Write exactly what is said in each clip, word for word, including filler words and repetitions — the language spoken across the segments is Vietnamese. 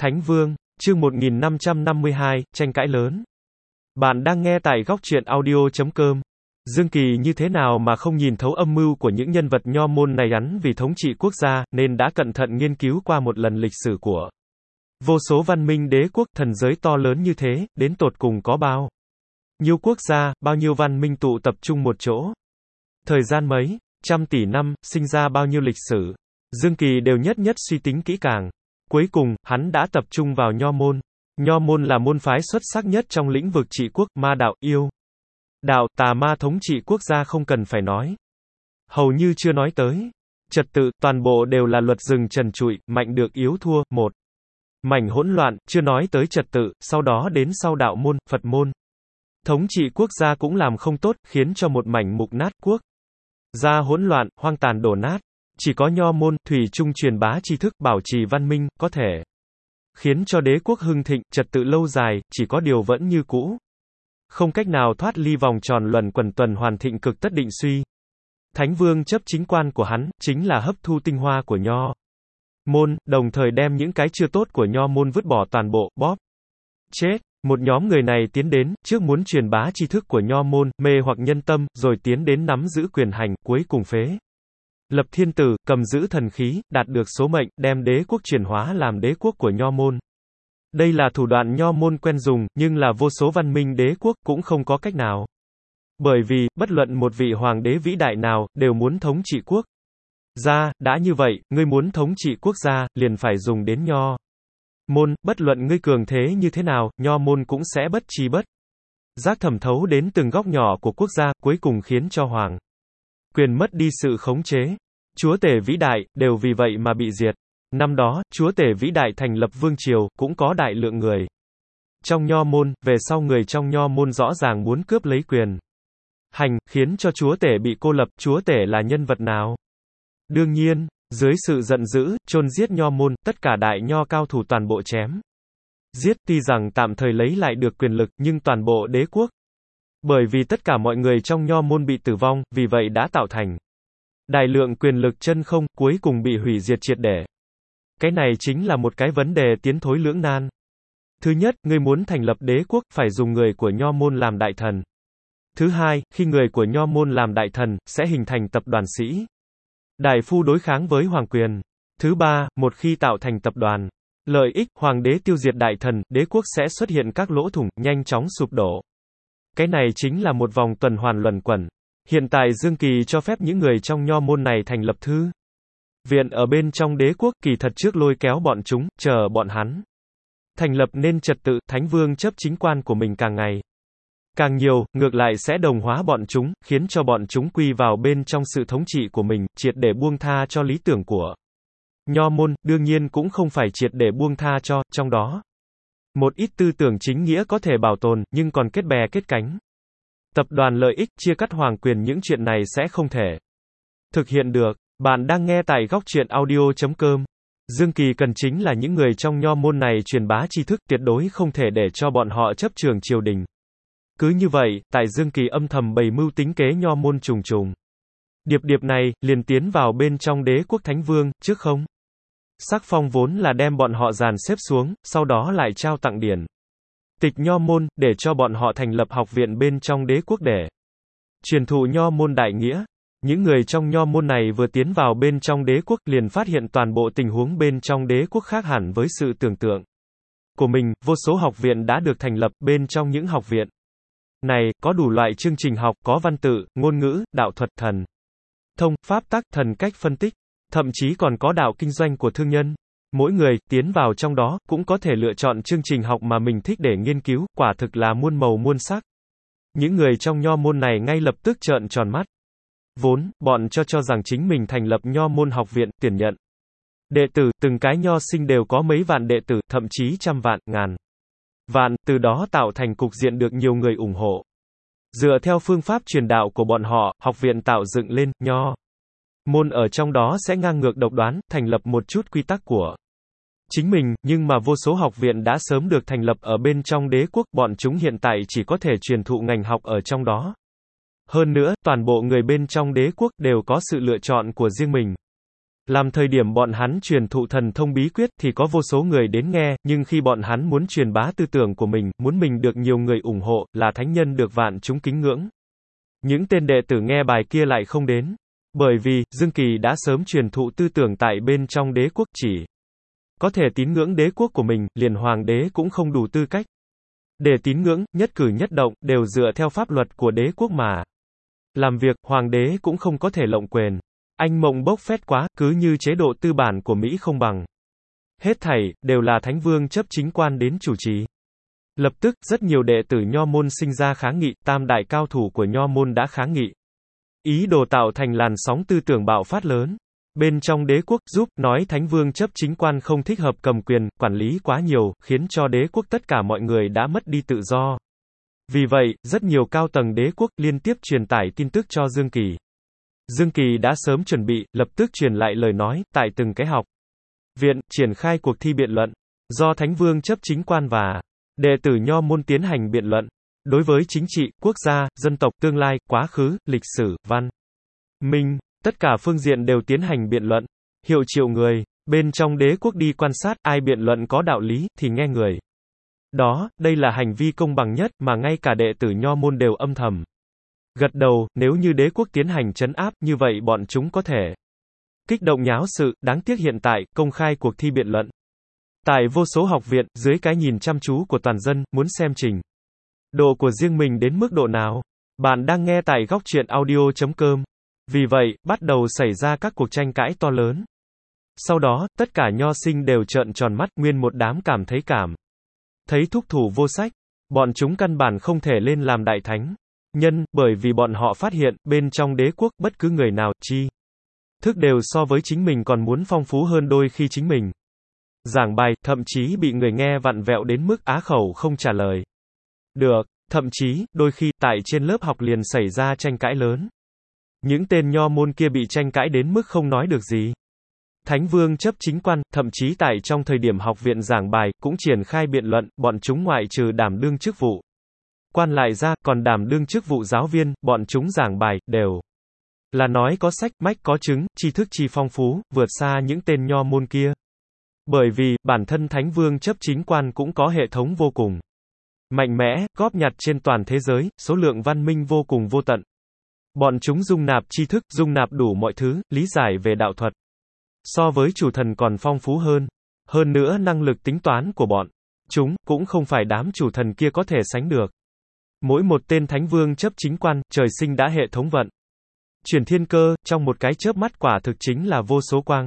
Thánh Vương, chương một nghìn năm trăm năm mươi hai, tranh cãi lớn. Bạn đang nghe tại góc truyện audio chấm com. Dương Kỳ như thế nào mà không nhìn thấu âm mưu của những nhân vật nho môn này gắn vì thống trị quốc gia, nên đã cẩn thận nghiên cứu qua một lần lịch sử của vô số văn minh đế quốc, thần giới to lớn như thế, đến tột cùng có bao nhiêu quốc gia, bao nhiêu văn minh tụ tập trung một chỗ. Thời gian mấy, trăm tỷ năm, sinh ra bao nhiêu lịch sử. Dương Kỳ đều nhất nhất suy tính kỹ càng. Cuối cùng, hắn đã tập trung vào nho môn. Nho môn là môn phái xuất sắc nhất trong lĩnh vực trị quốc, ma đạo, yêu đạo, tà ma thống trị quốc gia không cần phải nói. Hầu như chưa nói tới. Trật tự, toàn bộ đều là luật rừng trần trụi, mạnh được yếu thua, một mảnh hỗn loạn, chưa nói tới trật tự, sau đó đến sau đạo môn, Phật môn. Thống trị quốc gia cũng làm không tốt, khiến cho một mảnh mục nát quốc gia hỗn loạn, hoang tàn đổ nát. Chỉ có nho môn, thủy chung truyền bá tri thức, bảo trì văn minh, có thể khiến cho đế quốc hưng thịnh, trật tự lâu dài, chỉ có điều vẫn như cũ. Không cách nào thoát ly vòng tròn luẩn quẩn tuần hoàn thịnh cực tất định suy. Thánh Vương chấp chính quan của hắn, chính là hấp thu tinh hoa của nho môn, đồng thời đem những cái chưa tốt của nho môn vứt bỏ toàn bộ, bóp chết. Một nhóm người này tiến đến, trước muốn truyền bá tri thức của nho môn, mê hoặc nhân tâm, rồi tiến đến nắm giữ quyền hành, cuối cùng phế lập thiên tử, cầm giữ thần khí, đạt được số mệnh, đem đế quốc chuyển hóa làm đế quốc của nho môn. Đây là thủ đoạn nho môn quen dùng, nhưng là vô số văn minh đế quốc cũng không có cách nào. Bởi vì, bất luận một vị hoàng đế vĩ đại nào, đều muốn thống trị quốc gia, đã như vậy, ngươi muốn thống trị quốc gia, liền phải dùng đến nho môn, bất luận ngươi cường thế như thế nào, nho môn cũng sẽ bất chi bất giác thẩm thấu đến từng góc nhỏ của quốc gia, cuối cùng khiến cho hoàng quyền mất đi sự khống chế. Chúa tể vĩ đại, đều vì vậy mà bị diệt. Năm đó, chúa tể vĩ đại thành lập vương triều, cũng có đại lượng người trong nho môn, về sau người trong nho môn rõ ràng muốn cướp lấy quyền hành, khiến cho chúa tể bị cô lập. Chúa tể là nhân vật nào? Đương nhiên, dưới sự giận dữ, chôn giết nho môn, tất cả đại nho cao thủ toàn bộ chém giết, tuy rằng tạm thời lấy lại được quyền lực, nhưng toàn bộ đế quốc. Bởi vì tất cả mọi người trong nho môn bị tử vong, vì vậy đã tạo thành đại lượng quyền lực chân không, cuối cùng bị hủy diệt triệt để. Cái này chính là một cái vấn đề tiến thối lưỡng nan. Thứ nhất, ngươi muốn thành lập đế quốc, phải dùng người của nho môn làm đại thần. Thứ hai, khi người của nho môn làm đại thần, sẽ hình thành tập đoàn sĩ đại phu đối kháng với hoàng quyền. Thứ ba, một khi tạo thành tập đoàn lợi ích, hoàng đế tiêu diệt đại thần, đế quốc sẽ xuất hiện các lỗ thủng, nhanh chóng sụp đổ. Cái này chính là một vòng tuần hoàn luẩn quẩn. Hiện tại Dương Kỳ cho phép những người trong nho môn này thành lập thư viện ở bên trong đế quốc, kỳ thật trước lôi kéo bọn chúng, chờ bọn hắn thành lập nên trật tự. Thánh Vương chấp chính quan của mình càng ngày càng nhiều, ngược lại sẽ đồng hóa bọn chúng, khiến cho bọn chúng quy vào bên trong sự thống trị của mình, triệt để buông tha cho lý tưởng của nho môn, đương nhiên cũng không phải triệt để buông tha cho, trong đó một ít tư tưởng chính nghĩa có thể bảo tồn, nhưng còn kết bè kết cánh. Tập đoàn lợi ích, chia cắt hoàng quyền, những chuyện này sẽ không thể thực hiện được. Bạn đang nghe tại góc truyện audio chấm com. Dương Kỳ cần chính là những người trong nho môn này truyền bá tri thức, tuyệt đối không thể để cho bọn họ chấp trường triều đình. Cứ như vậy, tại Dương Kỳ âm thầm bày mưu tính kế nho môn trùng trùng điệp điệp này, liền tiến vào bên trong đế quốc Thánh Vương, trước không sắc phong vốn là đem bọn họ dàn xếp xuống, sau đó lại trao tặng điển tịch nho môn, để cho bọn họ thành lập học viện bên trong đế quốc để truyền thụ nho môn đại nghĩa. Những người trong nho môn này vừa tiến vào bên trong đế quốc, liền phát hiện toàn bộ tình huống bên trong đế quốc khác hẳn với sự tưởng tượng của mình. Vô số học viện đã được thành lập, bên trong những học viện này, có đủ loại chương trình học, có văn tự, ngôn ngữ, đạo thuật, thần thông, pháp tắc, thần cách phân tích, thậm chí còn có đạo kinh doanh của thương nhân. Mỗi người tiến vào trong đó, cũng có thể lựa chọn chương trình học mà mình thích để nghiên cứu, quả thực là muôn màu muôn sắc. Những người trong nho môn này ngay lập tức trợn tròn mắt. Vốn, bọn cho cho rằng chính mình thành lập nho môn học viện, tuyển nhận đệ tử, từng cái nho sinh đều có mấy vạn đệ tử, thậm chí trăm vạn, ngàn vạn, từ đó tạo thành cục diện được nhiều người ủng hộ. Dựa theo phương pháp truyền đạo của bọn họ, học viện tạo dựng lên, nho môn ở trong đó sẽ ngang ngược độc đoán, thành lập một chút quy tắc của chính mình, nhưng mà vô số học viện đã sớm được thành lập ở bên trong đế quốc, bọn chúng hiện tại chỉ có thể truyền thụ ngành học ở trong đó. Hơn nữa, toàn bộ người bên trong đế quốc đều có sự lựa chọn của riêng mình. Làm thời điểm bọn hắn truyền thụ thần thông bí quyết thì có vô số người đến nghe, nhưng khi bọn hắn muốn truyền bá tư tưởng của mình, muốn mình được nhiều người ủng hộ, là thánh nhân được vạn chúng kính ngưỡng, những tên đệ tử nghe bài kia lại không đến. Bởi vì, Dương Kỳ đã sớm truyền thụ tư tưởng tại bên trong đế quốc, chỉ có thể tín ngưỡng đế quốc của mình, liền hoàng đế cũng không đủ tư cách để tín ngưỡng, nhất cử nhất động, đều dựa theo pháp luật của đế quốc mà làm việc, hoàng đế cũng không có thể lộng quyền. Anh mộng bốc phét quá, cứ như chế độ tư bản của Mỹ không bằng. Hết thảy, đều là Thánh Vương chấp chính quan đến chủ trì. Lập tức, rất nhiều đệ tử Nho môn sinh ra kháng nghị, tam đại cao thủ của Nho môn đã kháng nghị. Ý đồ tạo thành làn sóng tư tưởng bạo phát lớn. Bên trong đế quốc, giúp, nói Thánh Vương chấp chính quan không thích hợp cầm quyền, quản lý quá nhiều, khiến cho đế quốc tất cả mọi người đã mất đi tự do. Vì vậy, rất nhiều cao tầng đế quốc liên tiếp truyền tải tin tức cho Dương Kỳ. Dương Kỳ đã sớm chuẩn bị, lập tức truyền lại lời nói, tại từng cái học viện, triển khai cuộc thi biện luận, do Thánh Vương chấp chính quan và đệ tử Nho môn tiến hành biện luận, đối với chính trị, quốc gia, dân tộc, tương lai, quá khứ, lịch sử, văn minh, tất cả phương diện đều tiến hành biện luận. Hiệu triệu người, bên trong đế quốc đi quan sát, ai biện luận có đạo lý, thì nghe người đó, đây là hành vi công bằng nhất, mà ngay cả đệ tử Nho môn đều âm thầm gật đầu. Nếu như đế quốc tiến hành trấn áp, như vậy bọn chúng có thể kích động nháo sự. Đáng tiếc hiện tại, công khai cuộc thi biện luận tại vô số học viện, dưới cái nhìn chăm chú của toàn dân, muốn xem trình độ của riêng mình đến mức độ nào. Bạn đang nghe tại góc truyện audio chấm com. Vì vậy, bắt đầu xảy ra các cuộc tranh cãi to lớn. Sau đó, tất cả nho sinh đều trợn tròn mắt, nguyên một đám cảm thấy cảm thấy thúc thủ vô sách. Bọn chúng căn bản không thể lên làm đại thánh nhân, bởi vì bọn họ phát hiện, bên trong đế quốc, bất cứ người nào, chi thức đều so với chính mình còn muốn phong phú hơn đôi khi chính mình. Giảng bài, thậm chí bị người nghe vặn vẹo đến mức á khẩu không trả lời được. Thậm chí, đôi khi, tại trên lớp học liền xảy ra tranh cãi lớn. Những tên Nho môn kia bị tranh cãi đến mức không nói được gì. Thánh Vương chấp chính quan, thậm chí tại trong thời điểm học viện giảng bài, cũng triển khai biện luận, bọn chúng ngoại trừ đảm đương chức vụ quan lại ra, còn đảm đương chức vụ giáo viên, bọn chúng giảng bài, đều là nói có sách, mách có chứng, tri thức chi phong phú, vượt xa những tên Nho môn kia. Bởi vì, bản thân Thánh Vương chấp chính quan cũng có hệ thống vô cùng mạnh mẽ, góp nhặt trên toàn thế giới, số lượng văn minh vô cùng vô tận. Bọn chúng dung nạp tri thức, dung nạp đủ mọi thứ, lý giải về đạo thuật. So với chủ thần còn phong phú hơn. Hơn nữa năng lực tính toán của bọn chúng, cũng không phải đám chủ thần kia có thể sánh được. Mỗi một tên Thánh Vương chấp chính quan, trời sinh đã hệ thống vận chuyển thiên cơ, trong một cái chớp mắt quả thực chính là vô số quang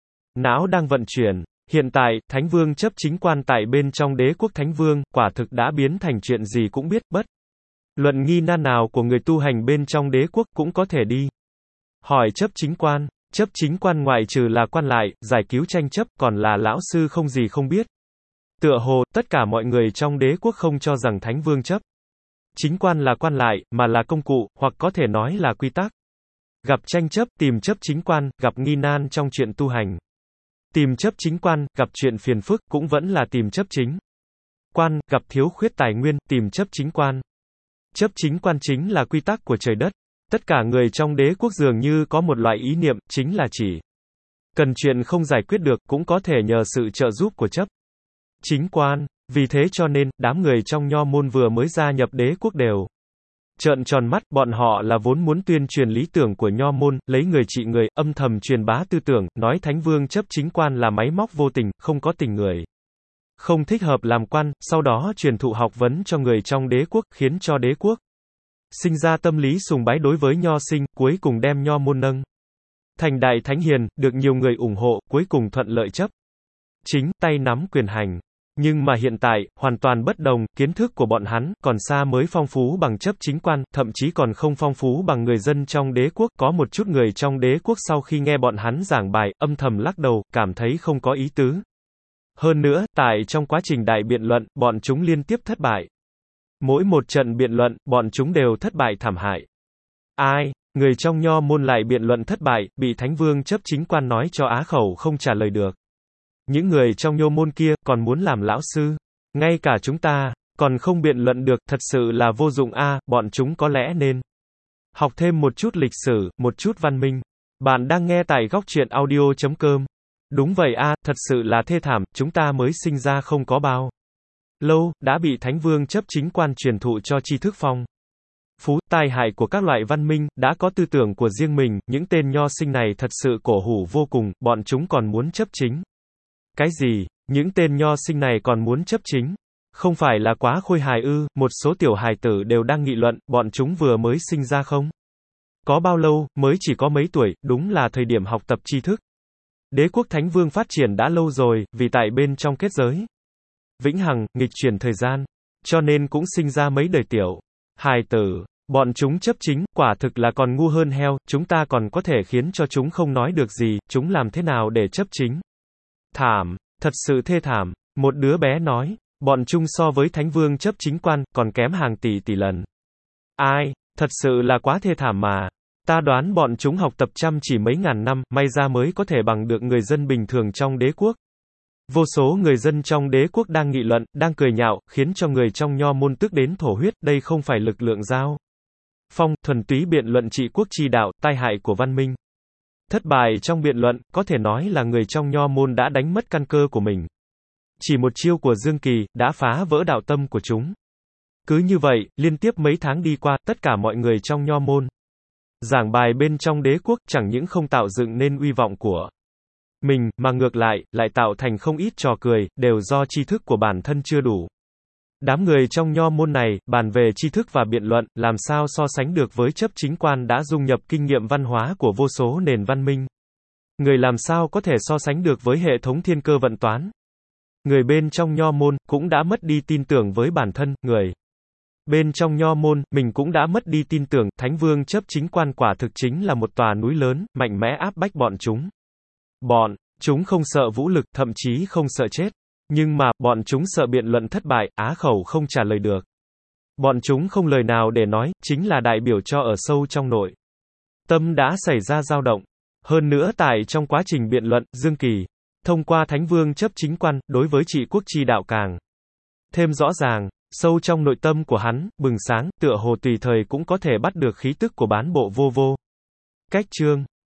não đang vận chuyển. Hiện tại, Thánh Vương chấp chính quan tại bên trong đế quốc Thánh Vương, quả thực đã biến thành chuyện gì cũng biết, bất luận nghi nan nào của người tu hành bên trong đế quốc cũng có thể đi hỏi chấp chính quan. Chấp chính quan ngoại trừ là quan lại, giải cứu tranh chấp, còn là lão sư không gì không biết. Tựa hồ, tất cả mọi người trong đế quốc không cho rằng Thánh Vương chấp chính quan là quan lại, mà là công cụ, hoặc có thể nói là quy tắc. Gặp tranh chấp, tìm chấp chính quan, gặp nghi nan trong chuyện tu hành. Tìm chấp chính quan, gặp chuyện phiền phức, cũng vẫn là tìm chấp chính quan, gặp thiếu khuyết tài nguyên, tìm chấp chính quan. Chấp chính quan chính là quy tắc của trời đất. Tất cả người trong đế quốc dường như có một loại ý niệm, chính là chỉ cần chuyện không giải quyết được, cũng có thể nhờ sự trợ giúp của chấp chính quan. Vì thế cho nên, đám người trong Nho môn vừa mới gia nhập đế quốc đều trợn tròn mắt, bọn họ là vốn muốn tuyên truyền lý tưởng của Nho môn, lấy người trị người, âm thầm truyền bá tư tưởng, nói Thánh Vương chấp chính quan là máy móc vô tình, không có tình người, không thích hợp làm quan, sau đó truyền thụ học vấn cho người trong đế quốc, khiến cho đế quốc sinh ra tâm lý sùng bái đối với Nho sinh, cuối cùng đem Nho môn nâng thành đại thánh hiền, được nhiều người ủng hộ, cuối cùng thuận lợi chấp chính, tay nắm quyền hành. Nhưng mà hiện tại, hoàn toàn bất đồng, kiến thức của bọn hắn, còn xa mới phong phú bằng chấp chính quan, thậm chí còn không phong phú bằng người dân trong đế quốc. Có một chút người trong đế quốc sau khi nghe bọn hắn giảng bài, âm thầm lắc đầu, cảm thấy không có ý tứ. Hơn nữa, tại trong quá trình đại biện luận, bọn chúng liên tiếp thất bại. Mỗi một trận biện luận, bọn chúng đều thất bại thảm hại. Ai? Người trong Nho môn lại biện luận thất bại, bị Thánh Vương chấp chính quan nói cho á khẩu không trả lời được. Những người trong Nho môn kia, còn muốn làm lão sư. Ngay cả chúng ta, còn không biện luận được, thật sự là vô dụng a. À, bọn chúng có lẽ nên học thêm một chút lịch sử, một chút văn minh. Bạn đang nghe tại góc truyện audio chấm com. Đúng vậy a, thật sự là thê thảm, chúng ta mới sinh ra không có bao lâu, đã bị Thánh Vương chấp chính quan truyền thụ cho tri thức phong phú, tai hại của các loại văn minh, đã có tư tưởng của riêng mình, những tên nho sinh này thật sự cổ hủ vô cùng, bọn chúng còn muốn chấp chính. Cái gì? Những tên nho sinh này còn muốn chấp chính? Không phải là quá khôi hài ư? Một số tiểu hài tử đều đang nghị luận, bọn chúng vừa mới sinh ra không có bao lâu, mới chỉ có mấy tuổi, đúng là thời điểm học tập tri thức. Đế quốc Thánh Vương phát triển đã lâu rồi, vì tại bên trong kết giới vĩnh hằng, nghịch chuyển thời gian, cho nên cũng sinh ra mấy đời tiểu hài tử. Bọn chúng chấp chính, quả thực là còn ngu hơn heo, chúng ta còn có thể khiến cho chúng không nói được gì, chúng làm thế nào để chấp chính? Thảm, thật sự thê thảm. Một đứa bé nói, bọn chúng so với Thánh Vương chấp chính quan, còn kém hàng tỷ tỷ lần. Ai, thật sự là quá thê thảm mà. Ta đoán bọn chúng học tập chăm chỉ mấy ngàn năm, may ra mới có thể bằng được người dân bình thường trong đế quốc. Vô số người dân trong đế quốc đang nghị luận, đang cười nhạo, khiến cho người trong nho môn tức đến thổ huyết, đây không phải lực lượng giao phong, thuần túy biện luận trị quốc chi đạo, tai hại của văn minh. Thất bại trong biện luận, có thể nói là người trong nho môn đã đánh mất căn cơ của mình. Chỉ một chiêu của Dương Kỳ, đã phá vỡ đạo tâm của chúng. Cứ như vậy, liên tiếp mấy tháng đi qua, tất cả mọi người trong nho môn giảng bài bên trong đế quốc, chẳng những không tạo dựng nên uy vọng của mình, mà ngược lại, lại tạo thành không ít trò cười, đều do tri thức của bản thân chưa đủ. Đám người trong nho môn này, bàn về tri thức và biện luận, làm sao so sánh được với chấp chính quan đã dung nhập kinh nghiệm văn hóa của vô số nền văn minh. Người làm sao có thể so sánh được với hệ thống thiên cơ vận toán. Người bên trong nho môn, cũng đã mất đi tin tưởng với bản thân, người bên trong nho môn, mình cũng đã mất đi tin tưởng, Thánh Vương chấp chính quan quả thực chính là một tòa núi lớn, mạnh mẽ áp bách bọn chúng. Bọn chúng không sợ vũ lực, thậm chí không sợ chết. Nhưng mà, bọn chúng sợ biện luận thất bại, á khẩu không trả lời được. Bọn chúng không lời nào để nói, chính là đại biểu cho ở sâu trong nội tâm đã xảy ra dao động. Hơn nữa tại trong quá trình biện luận, Dương Kỳ, thông qua Thánh Vương chấp chính quan, đối với trị quốc chi đạo càng thêm rõ ràng, sâu trong nội tâm của hắn, bừng sáng, tựa hồ tùy thời cũng có thể bắt được khí tức của bán bộ vô vô. Cách chương